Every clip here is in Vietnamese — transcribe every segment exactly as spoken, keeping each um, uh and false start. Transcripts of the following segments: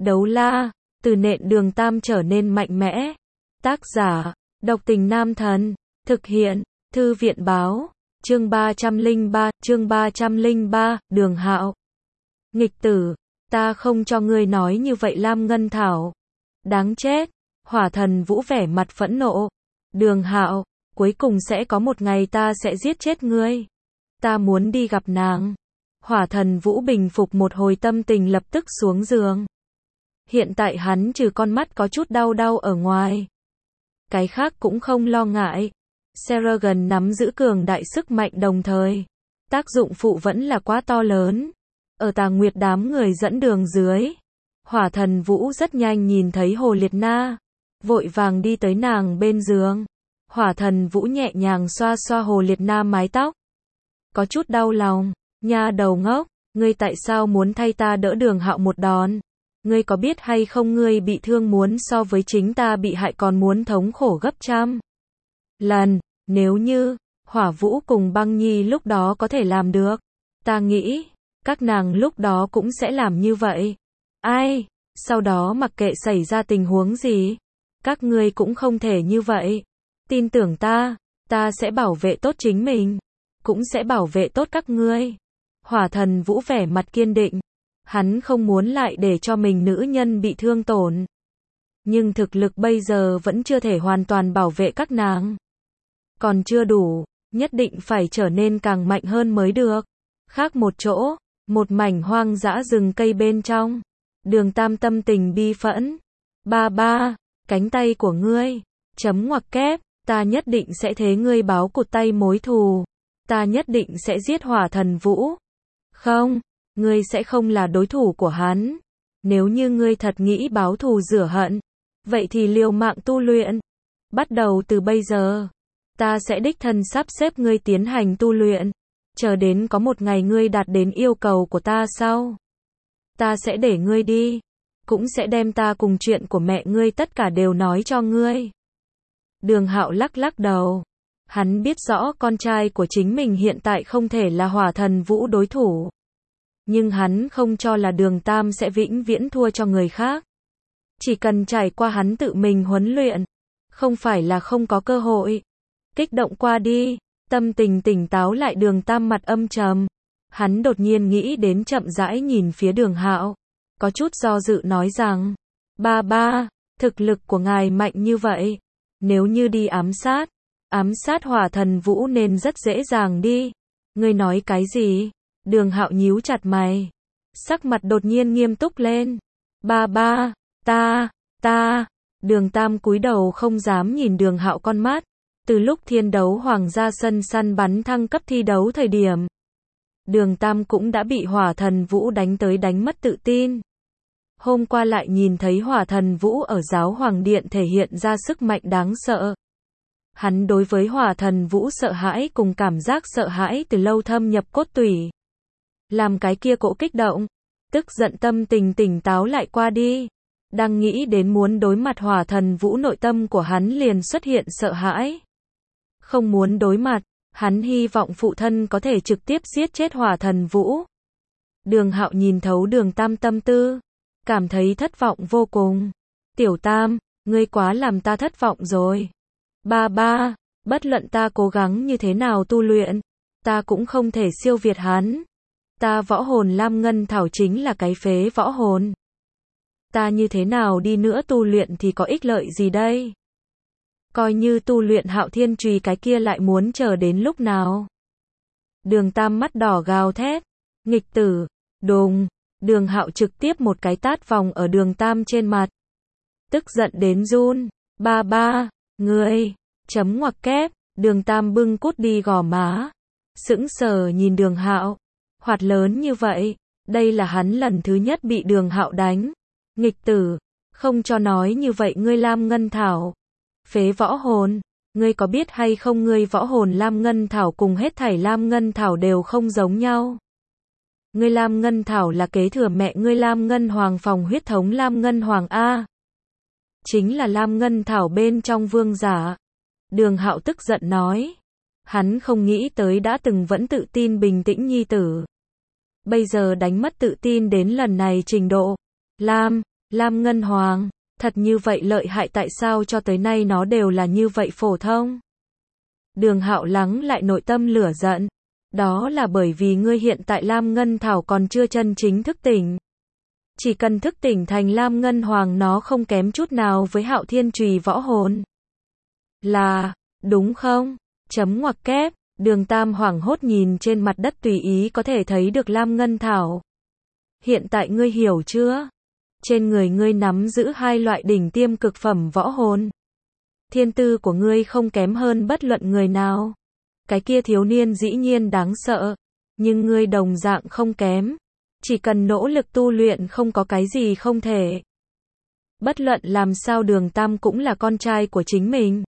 Đấu la, từ nện Đường Tam trở nên mạnh mẽ. Tác giả, Độc Tình Nam Thần. Thực hiện, Thư viện Báo. Chương ba trăm lẻ ba, chương ba trăm lẻ ba, Đường Hạo. Nghịch tử, ta không cho ngươi nói như vậy Lam Ngân Thảo. Đáng chết. Hỏa Thần Vũ vẻ mặt phẫn nộ. Đường Hạo, cuối cùng sẽ có một ngày ta sẽ giết chết ngươi. Ta muốn đi gặp nàng. Hỏa Thần Vũ bình phục một hồi tâm tình lập tức xuống giường. Hiện tại hắn trừ con mắt có chút đau đau ở ngoài. Cái khác cũng không lo ngại. Seragon nắm giữ cường đại sức mạnh đồng thời. Tác dụng phụ vẫn là quá to lớn. Ở Tà Nguyệt đám người dẫn đường dưới. Hỏa Thần Vũ rất nhanh nhìn thấy Hồ Liệt Na. Vội vàng đi tới nàng bên giường. Hỏa Thần Vũ nhẹ nhàng xoa xoa Hồ Liệt Na mái tóc. Có chút đau lòng. Nha đầu ngốc, ngươi tại sao muốn thay ta đỡ Đường Hạo một đòn? Ngươi có biết hay không ngươi bị thương muốn so với chính ta bị hại còn muốn thống khổ gấp trăm lần. Nếu như Hỏa Vũ cùng Băng Nhi lúc đó có thể làm được, ta nghĩ các nàng lúc đó cũng sẽ làm như vậy. Ai, sau đó mặc kệ xảy ra tình huống gì, các ngươi cũng không thể như vậy. Tin tưởng ta, ta sẽ bảo vệ tốt chính mình, cũng sẽ bảo vệ tốt các ngươi. Hỏa Thần Vũ vẻ mặt kiên định. Hắn không muốn lại để cho mình nữ nhân bị thương tổn. Nhưng thực lực bây giờ vẫn chưa thể hoàn toàn bảo vệ các nàng. Còn chưa đủ, nhất định phải trở nên càng mạnh hơn mới được. Khác một chỗ, một mảnh hoang dã rừng cây bên trong. Đường Tam tâm tình bi phẫn. Ba ba, cánh tay của ngươi. Chấm ngoặc kép, ta nhất định sẽ thế ngươi báo cụt tay mối thù. Ta nhất định sẽ giết Hỏa Thần Vũ. Không, ngươi sẽ không là đối thủ của hắn. Nếu như ngươi thật nghĩ báo thù rửa hận, vậy thì liều mạng tu luyện. Bắt đầu từ bây giờ, ta sẽ đích thân sắp xếp ngươi tiến hành tu luyện. Chờ đến có một ngày ngươi đạt đến yêu cầu của ta sau, ta sẽ để ngươi đi. Cũng sẽ đem ta cùng chuyện của mẹ ngươi tất cả đều nói cho ngươi. Đường Hạo lắc lắc đầu. Hắn biết rõ con trai của chính mình hiện tại không thể là Hỏa Thần Vũ đối thủ. Nhưng hắn không cho là Đường Tam sẽ vĩnh viễn thua cho người khác. Chỉ cần trải qua hắn tự mình huấn luyện, không phải là không có cơ hội. Kích động qua đi, tâm tình tỉnh táo lại. Đường Tam mặt âm trầm. Hắn đột nhiên nghĩ đến chậm rãi nhìn phía Đường Hạo. Có chút do dự nói rằng, ba ba, thực lực của ngài mạnh như vậy. Nếu như đi ám sát, ám sát Hỏa Thần Vũ nên rất dễ dàng đi. Ngươi nói cái gì? Đường Hạo nhíu chặt mày. Sắc mặt đột nhiên nghiêm túc lên. Ba ba, ta, ta. Đường Tam cúi đầu không dám nhìn Đường Hạo con mắt. Từ lúc Thiên Đấu Hoàng ra sân săn bắn thăng cấp thi đấu thời điểm, Đường Tam cũng đã bị Hỏa Thần Vũ đánh tới đánh mất tự tin. Hôm qua lại nhìn thấy Hỏa Thần Vũ ở Giáo Hoàng Điện thể hiện ra sức mạnh đáng sợ. Hắn đối với Hỏa Thần Vũ sợ hãi cùng cảm giác sợ hãi từ lâu thâm nhập cốt tủy. Làm cái kia cỗ kích động, tức giận tâm tình tỉnh táo lại qua đi. Đang nghĩ đến muốn đối mặt Hỏa Thần Vũ, nội tâm của hắn liền xuất hiện sợ hãi. Không muốn đối mặt, hắn hy vọng phụ thân có thể trực tiếp giết chết Hỏa Thần Vũ. Đường Hạo nhìn thấu Đường Tam tâm tư, cảm thấy thất vọng vô cùng. Tiểu Tam, ngươi quá làm ta thất vọng rồi. Ba ba, bất luận ta cố gắng như thế nào tu luyện, ta cũng không thể siêu việt hắn. Ta võ hồn Lam Ngân Thảo chính là cái phế võ hồn. Ta như thế nào đi nữa tu luyện thì có ích lợi gì đây? Coi như tu luyện Hạo Thiên Chùy cái kia lại muốn chờ đến lúc nào? Đường Tam mắt đỏ gào thét. Nghịch tử, đùng. Đường Hạo trực tiếp một cái tát vòng ở Đường Tam trên mặt. Tức giận đến run. Ba ba, ngươi, chấm ngoặc kép. Đường Tam bưng cút đi gò má. Sững sờ nhìn Đường Hạo. Hoạt lớn như vậy, đây là hắn lần thứ nhất bị Đường Hạo đánh. Nghịch tử, không cho nói như vậy ngươi Lam Ngân Thảo. Phế võ hồn, ngươi có biết hay không ngươi võ hồn Lam Ngân Thảo cùng hết thảy Lam Ngân Thảo đều không giống nhau. Ngươi Lam Ngân Thảo là kế thừa mẹ ngươi Lam Ngân Hoàng phòng huyết thống Lam Ngân Hoàng A. Chính là Lam Ngân Thảo bên trong vương giả. Đường Hạo tức giận nói. Hắn không nghĩ tới đã từng vẫn tự tin bình tĩnh nhi tử. Bây giờ đánh mất tự tin đến lần này trình độ. Lam, Lam Ngân Hoàng, thật như vậy lợi hại, tại sao cho tới nay nó đều là như vậy phổ thông? Đường Hạo lắng lại nội tâm lửa giận. Đó là bởi vì ngươi hiện tại Lam Ngân Thảo còn chưa chân chính thức tỉnh. Chỉ cần thức tỉnh thành Lam Ngân Hoàng nó không kém chút nào với Hạo Thiên Chùy võ hồn. Là, đúng không? Chấm ngoặc kép, Đường Tam hoảng hốt nhìn trên mặt đất tùy ý có thể thấy được Lam Ngân Thảo. Hiện tại ngươi hiểu chưa? Trên người ngươi nắm giữ hai loại đỉnh tiêm cực phẩm võ hồn. Thiên tư của ngươi không kém hơn bất luận người nào. Cái kia thiếu niên dĩ nhiên đáng sợ, nhưng ngươi đồng dạng không kém. Chỉ cần nỗ lực tu luyện không có cái gì không thể. Bất luận làm sao Đường Tam cũng là con trai của chính mình.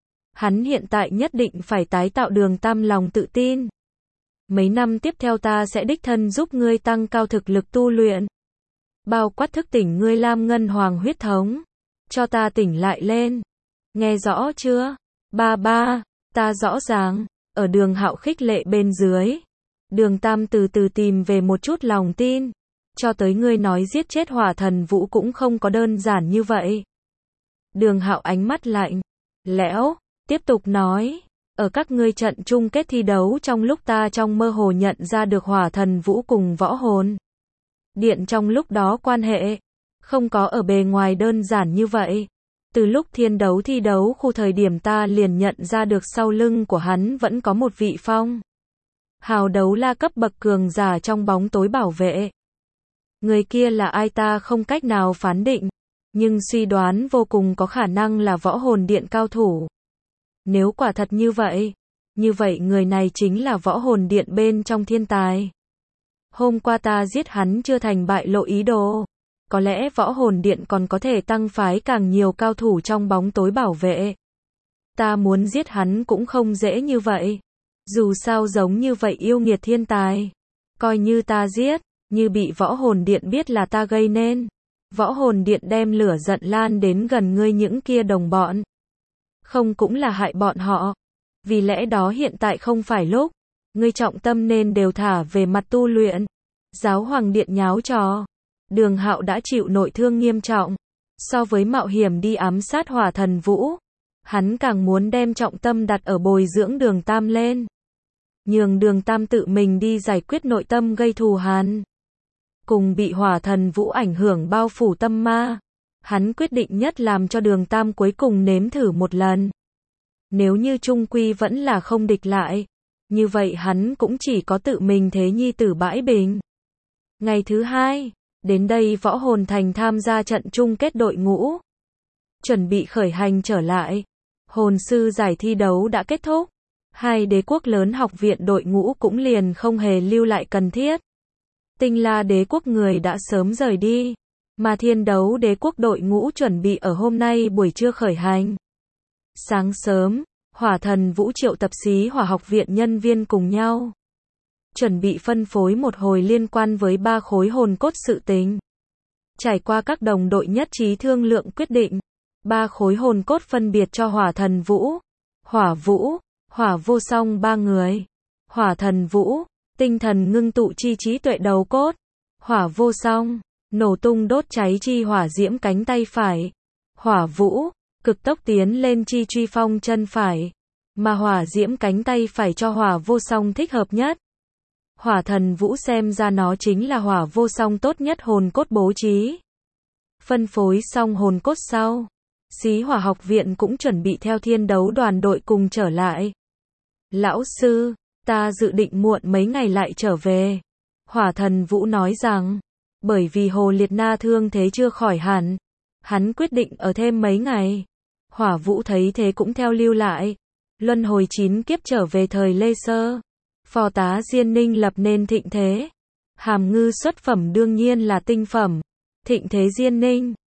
Hắn hiện tại nhất định phải tái tạo Đường Tam lòng tự tin. Mấy năm tiếp theo ta sẽ đích thân giúp ngươi tăng cao thực lực tu luyện. Bao quát thức tỉnh ngươi Lam Ngân Hoàng huyết thống. Cho ta tỉnh lại lên. Nghe rõ chưa? Ba ba, ta rõ ràng. Ở Đường Hạo khích lệ bên dưới. Đường Tam từ từ tìm về một chút lòng tin. Cho tới ngươi nói giết chết Hỏa Thần Vũ cũng không có đơn giản như vậy. Đường Hạo ánh mắt lạnh. Lẽo, tiếp tục nói. Ở các ngươi trận chung kết thi đấu trong lúc ta trong mơ hồ nhận ra được Hỏa Thần Vũ cùng võ hồn điện trong lúc đó quan hệ. Không có ở bề ngoài đơn giản như vậy. Từ lúc thiên đấu thi đấu khu thời điểm ta liền nhận ra được sau lưng của hắn vẫn có một vị phong hào đấu la cấp bậc cường giả trong bóng tối bảo vệ. Người kia là ai ta không cách nào phán định, nhưng suy đoán vô cùng có khả năng là võ hồn điện cao thủ. Nếu quả thật như vậy, như vậy người này chính là võ hồn điện bên trong thiên tài. Hôm qua ta giết hắn chưa thành bại lộ ý đồ. Có lẽ võ hồn điện còn có thể tăng phái càng nhiều cao thủ trong bóng tối bảo vệ. Ta muốn giết hắn cũng không dễ như vậy. Dù sao giống như vậy yêu nghiệt thiên tài. Coi như ta giết, như bị võ hồn điện biết là ta gây nên. Võ hồn điện đem lửa giận lan đến gần ngươi những kia đồng bọn. Không cũng là hại bọn họ. Vì lẽ đó hiện tại không phải lúc. Ngươi trọng tâm nên đều thả về mặt tu luyện. Giáo hoàng điện nháo trò. Đường Hạo đã chịu nội thương nghiêm trọng. So với mạo hiểm đi ám sát Hỏa Thần Vũ, hắn càng muốn đem trọng tâm đặt ở bồi dưỡng Đường Tam lên. Nhường Đường Tam tự mình đi giải quyết nội tâm gây thù hằn. Cùng bị Hỏa Thần Vũ ảnh hưởng bao phủ tâm ma. Hắn quyết định nhất làm cho Đường Tam cuối cùng nếm thử một lần. Nếu như trung quy vẫn là không địch lại, như vậy hắn cũng chỉ có tự mình thế nhi tử bãi bình. Ngày thứ hai, đến đây Võ Hồn Thành tham gia trận chung kết đội ngũ. Chuẩn bị khởi hành trở lại. Hồn sư giải thi đấu đã kết thúc. Hai đế quốc lớn học viện đội ngũ cũng liền không hề lưu lại cần thiết. Tinh La đế quốc người đã sớm rời đi. Mà Thiên Đấu đế quốc đội ngũ chuẩn bị ở hôm nay buổi trưa khởi hành. Sáng sớm, Hỏa Thần Vũ triệu tập Xí Hỏa học viện nhân viên cùng nhau. Chuẩn bị phân phối một hồi liên quan với ba khối hồn cốt sự tình. Trải qua các đồng đội nhất trí thương lượng quyết định. Ba khối hồn cốt phân biệt cho Hỏa Thần Vũ, Hỏa Vũ, Hỏa Vô Song ba người. Hỏa Thần Vũ, tinh thần ngưng tụ chi trí tuệ đầu cốt. Hỏa Vô Song, nổ tung đốt cháy chi hỏa diễm cánh tay phải. Hỏa Vũ, cực tốc tiến lên chi truy phong chân phải. Mà hỏa diễm cánh tay phải cho Hỏa Vô Song thích hợp nhất. Hỏa Thần Vũ xem ra nó chính là Hỏa Vô Song tốt nhất hồn cốt bố trí. Phân phối xong hồn cốt sau, Xí Hỏa học viện cũng chuẩn bị theo Thiên Đấu đoàn đội cùng trở lại. Lão sư, ta dự định muộn mấy ngày lại trở về. Hỏa Thần Vũ nói rằng, bởi vì Hồ Liệt Na thương thế chưa khỏi hẳn, hắn quyết định ở thêm mấy ngày. Hỏa Vũ thấy thế cũng theo lưu lại. Luân hồi chín kiếp trở về thời Lê Sơ. Phò tá Diên Ninh lập nên thịnh thế. Hàm Ngư xuất phẩm đương nhiên là tinh phẩm. Thịnh thế Diên Ninh,